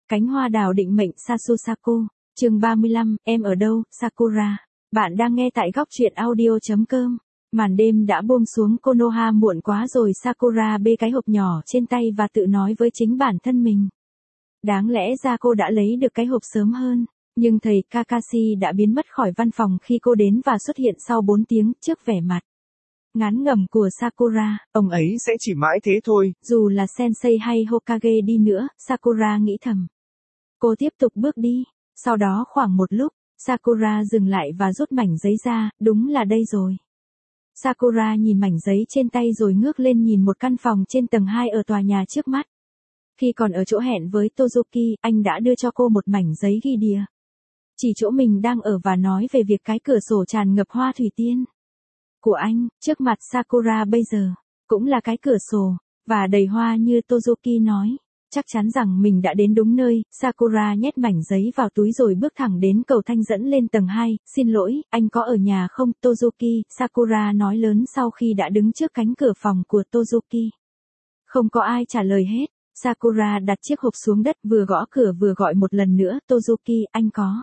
Cánh hoa đào định mệnh Sasusako, chương 35, em ở đâu, Sakura. Bạn đang nghe tại góc truyện audio.com. Màn đêm đã buông xuống, Konoha muộn quá rồi. Sakura bê cái hộp nhỏ trên tay và tự nói với chính bản thân mình. Đáng lẽ ra cô đã lấy được cái hộp sớm hơn, nhưng thầy Kakashi đã biến mất khỏi văn phòng khi cô đến và xuất hiện sau 4 tiếng trước vẻ mặt ngán ngẩm của Sakura. Ông ấy sẽ chỉ mãi thế thôi. Dù là sensei hay Hokage đi nữa, Sakura nghĩ thầm. Cô tiếp tục bước đi. Sau đó khoảng một lúc, Sakura dừng lại và rút mảnh giấy ra, đúng là đây rồi. Sakura nhìn mảnh giấy trên tay rồi ngước lên nhìn một căn phòng trên tầng 2 ở tòa nhà trước mắt. Khi còn ở chỗ hẹn với Tozuki, anh đã đưa cho cô một mảnh giấy ghi địa chỉ chỗ mình đang ở và nói về việc cái cửa sổ tràn ngập hoa thủy tiên của anh. Trước mặt Sakura bây giờ cũng là cái cửa sổ và đầy hoa như Tozuki nói. Chắc chắn rằng mình đã đến đúng nơi. Sakura nhét mảnh giấy vào túi rồi bước thẳng đến cầu thang dẫn lên tầng 2. Xin lỗi, anh có ở nhà không, Tozuki? Sakura nói lớn sau khi đã đứng trước cánh cửa phòng của Tozuki. Không có ai trả lời hết. Sakura đặt chiếc hộp xuống đất, vừa gõ cửa vừa gọi một lần nữa, Tozuki, anh có.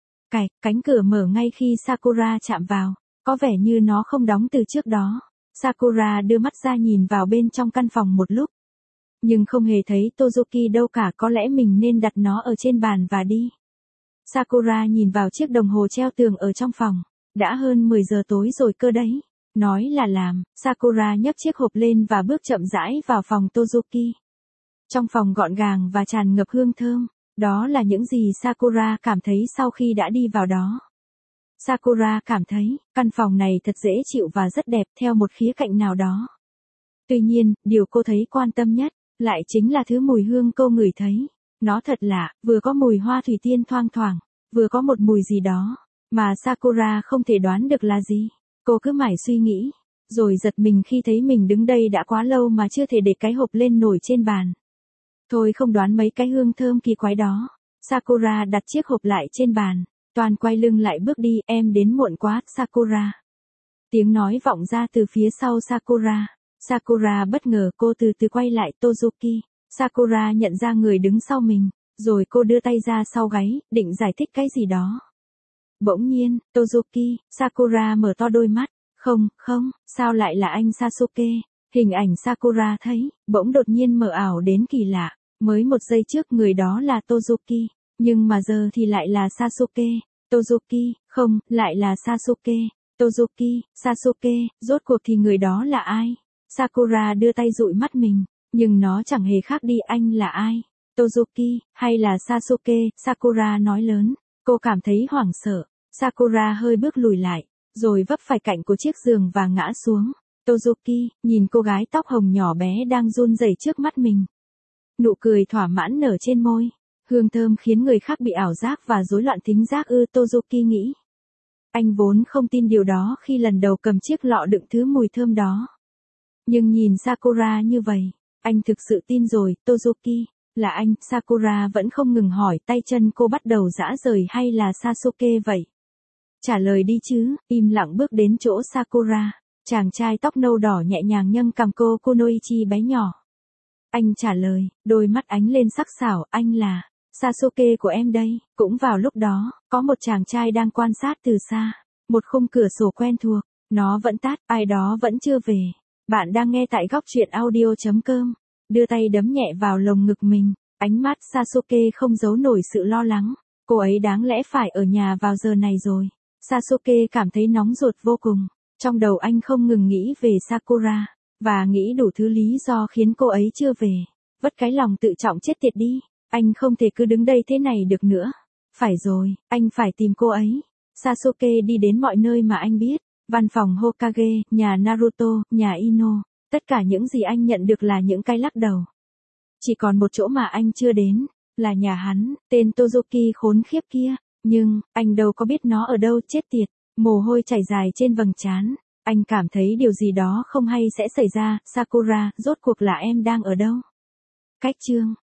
Cánh cửa mở ngay khi Sakura chạm vào. Có vẻ như nó không đóng từ trước đó. Sakura đưa mắt ra nhìn vào bên trong căn phòng một lúc. Nhưng không hề thấy Tozuki đâu cả, có lẽ mình nên đặt nó ở trên bàn và đi. Sakura nhìn vào chiếc đồng hồ treo tường ở trong phòng. Đã hơn 10 giờ tối rồi cơ đấy. Nói là làm, Sakura nhấc chiếc hộp lên và bước chậm rãi vào phòng Tozuki. Trong phòng gọn gàng và tràn ngập hương thơm. Đó là những gì Sakura cảm thấy sau khi đã đi vào đó. Sakura cảm thấy, căn phòng này thật dễ chịu và rất đẹp theo một khía cạnh nào đó. Tuy nhiên, điều cô thấy quan tâm nhất, lại chính là thứ mùi hương cô ngửi thấy. Nó thật lạ, vừa có mùi hoa thủy tiên thoang thoảng, vừa có một mùi gì đó, mà Sakura không thể đoán được là gì. Cô cứ mải suy nghĩ, rồi giật mình khi thấy mình đứng đây đã quá lâu mà chưa thể để cái hộp lên nổi trên bàn. Thôi không đoán mấy cái hương thơm kỳ quái đó. Sakura đặt chiếc hộp lại trên bàn. Toàn quay lưng lại bước đi, em đến muộn quá, Sakura. Tiếng nói vọng ra từ phía sau Sakura. Sakura bất ngờ, cô từ từ quay lại Tozuki. Sakura nhận ra người đứng sau mình, rồi cô đưa tay ra sau gáy, định giải thích cái gì đó. Bỗng nhiên, Tozuki, Sakura mở to đôi mắt. Không, sao lại là anh Sasuke? Hình ảnh Sakura thấy, bỗng đột nhiên mờ ảo đến kỳ lạ. Mới một giây trước người đó là Tozuki, nhưng mà giờ thì lại là Sasuke. Tozuki, không, lại là Sasuke. Tozuki, Sasuke, rốt cuộc thì người đó là ai? Sakura đưa tay dụi mắt mình, nhưng nó chẳng hề khác đi. Anh là ai? Tozuki, hay là Sasuke? Sakura nói lớn. Cô cảm thấy hoảng sợ. Sakura hơi bước lùi lại, rồi vấp phải cạnh của chiếc giường và ngã xuống. Tozuki, nhìn cô gái tóc hồng nhỏ bé đang run rẩy trước mắt mình. Nụ cười thỏa mãn nở trên môi. Hương thơm khiến người khác bị ảo giác và rối loạn thính giác Tozuki nghĩ. Anh vốn không tin điều đó khi lần đầu cầm chiếc lọ đựng thứ mùi thơm đó. Nhưng nhìn Sakura như vậy, anh thực sự tin rồi. Tozuki, là anh? Sakura vẫn không ngừng hỏi, tay chân cô bắt đầu rã rời. Hay là Sasuke vậy? Trả lời đi chứ. Im lặng bước đến chỗ Sakura. Chàng trai tóc nâu đỏ nhẹ nhàng nâng cằm cô Kunoichi bé nhỏ. Anh trả lời, đôi mắt ánh lên sắc sảo. Anh là Sasuke của em đây. Cũng vào lúc đó, có một chàng trai đang quan sát từ xa. Một khung cửa sổ quen thuộc, nó vẫn tắt, ai đó vẫn chưa về. Bạn đang nghe tại góc truyện audio.com. Đưa tay đấm nhẹ vào lồng ngực mình. Ánh mắt Sasuke không giấu nổi sự lo lắng. Cô ấy đáng lẽ phải ở nhà vào giờ này rồi. Sasuke cảm thấy nóng ruột vô cùng. Trong đầu anh không ngừng nghĩ về Sakura, và nghĩ đủ thứ lý do khiến cô ấy chưa về. Vất cái lòng tự trọng chết tiệt đi. Anh không thể cứ đứng đây thế này được nữa. Phải rồi, anh phải tìm cô ấy. Sasuke đi đến mọi nơi mà anh biết. Văn phòng Hokage, nhà Naruto, nhà Ino. Tất cả những gì anh nhận được là những cái lắc đầu. Chỉ còn một chỗ mà anh chưa đến, là nhà hắn, tên Tozuki khốn khiếp kia. Nhưng, anh đâu có biết nó ở đâu, chết tiệt. Mồ hôi chảy dài trên vầng trán. Anh cảm thấy điều gì đó không hay sẽ xảy ra. Sakura, rốt cuộc là em đang ở đâu? Cách chương